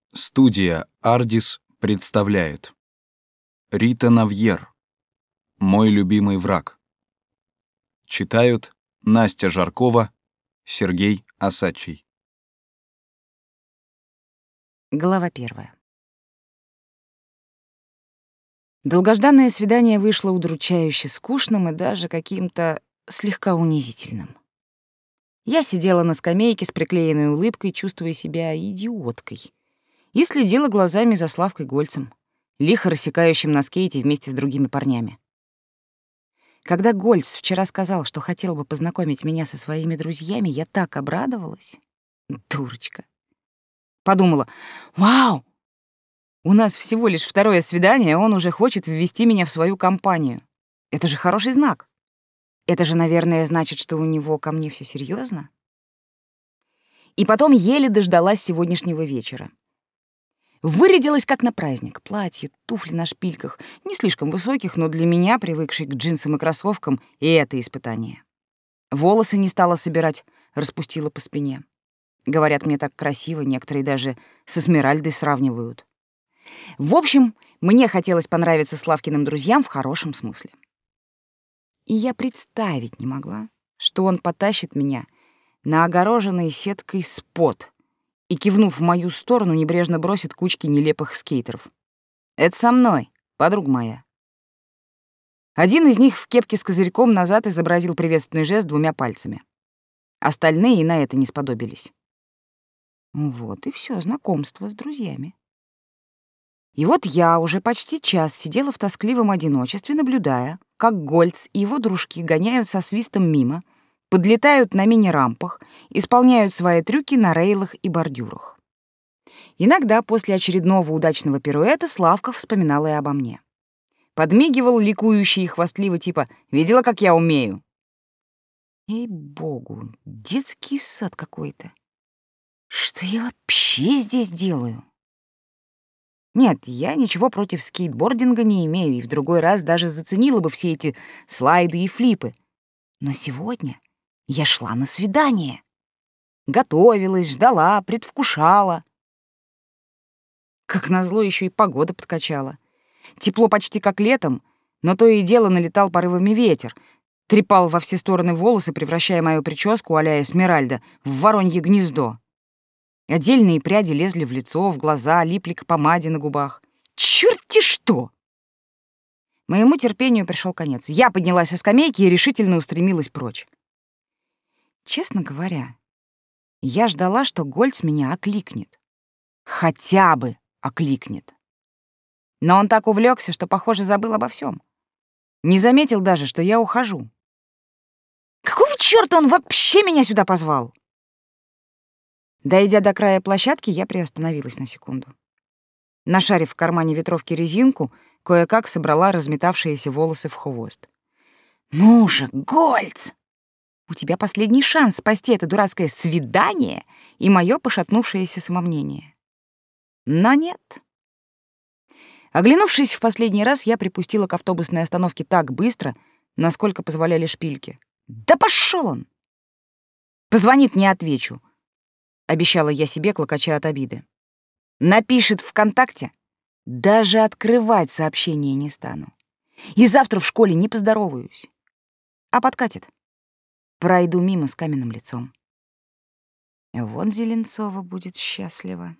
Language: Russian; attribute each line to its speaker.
Speaker 1: Студия «Ардис» представляет Рита Навьер «Мой любимый враг». Читают Настя Жаркова, Сергей Осадчий.
Speaker 2: Глава 1. Долгожданное свидание вышло удручающе скучным и даже каким-то слегка унизительным. Я сидела на скамейке с приклеенной улыбкой, чувствуя себя идиоткой, и следила глазами за Славкой Гольцем, лихо рассекающим на скейте вместе с другими парнями. Когда Гольц вчера сказал, что хотел бы познакомить меня со своими друзьями, я так обрадовалась. Дурочка. Подумала: «Вау! У нас всего лишь второе свидание, а он уже хочет ввести меня в свою компанию. Это же хороший знак. Это же, наверное, значит, что у него ко мне все серьезно». И потом еле дождалась сегодняшнего вечера. Вырядилась как на праздник. Платье, туфли на шпильках, не слишком высоких, но для меня, привыкшей к джинсам и кроссовкам, и это испытание. Волосы не стала собирать, распустила по спине. Говорят, мне так красиво, некоторые даже с Эсмеральдой сравнивают. В общем, мне хотелось понравиться Славкиным друзьям в хорошем смысле. И я представить не могла, что он потащит меня на огороженный сеткой спот и, кивнув в мою сторону, небрежно бросит кучки нелепых скейтеров. «Это со мной, подруга моя». Один из них в кепке с козырьком назад изобразил приветственный жест двумя пальцами. Остальные и на это не сподобились. Вот и все знакомство с друзьями. И вот я уже почти час сидела в тоскливом одиночестве, наблюдая, как Гольц и его дружки гоняют со свистом мимо, подлетают на мини-рампах, исполняют свои трюки на рейлах и бордюрах. Иногда после очередного удачного пируэта Славка вспоминала и обо мне. Подмигивал ликующий и хвастливо, типа «Видела, как я умею?» Ей-богу, детский сад какой-то. Что я вообще здесь делаю? Нет, я ничего против скейтбординга не имею, и в другой раз даже заценила бы все эти слайды и флипы. Но сегодня я шла на свидание. Готовилась, ждала, предвкушала. Как назло, еще и погода подкачала. Тепло почти как летом, но то и дело налетал порывами ветер, трепал во все стороны волосы, превращая мою прическу а-ля Эсмеральда в воронье гнездо. Отдельные пряди лезли в лицо, в глаза, липли к помаде на губах. Чёрт-те что! Моему терпению пришел конец. Я поднялась со скамейки и решительно устремилась прочь. Честно говоря, я ждала, что Гольц меня окликнет. Хотя бы окликнет. Но он так увлекся, что, похоже, забыл обо всем. Не заметил даже, что я ухожу. Какого чёрта он вообще меня сюда позвал? Дойдя до края площадки, я приостановилась на секунду. Нашарив в кармане ветровки резинку, кое-как собрала разметавшиеся волосы в хвост. «Ну же, Гольц! У тебя последний шанс спасти это дурацкое свидание и моё пошатнувшееся самомнение». Но нет. Оглянувшись в последний раз, я припустила к автобусной остановке так быстро, насколько позволяли шпильки. «Да пошёл он!» «Позвонит, не отвечу», — обещала я себе, клокоча от обиды. «Напишет ВКонтакте, даже открывать сообщение не стану. И завтра в школе не поздороваюсь. А подкатит. Пройду мимо с каменным лицом. Вот Зеленцова будет счастлива».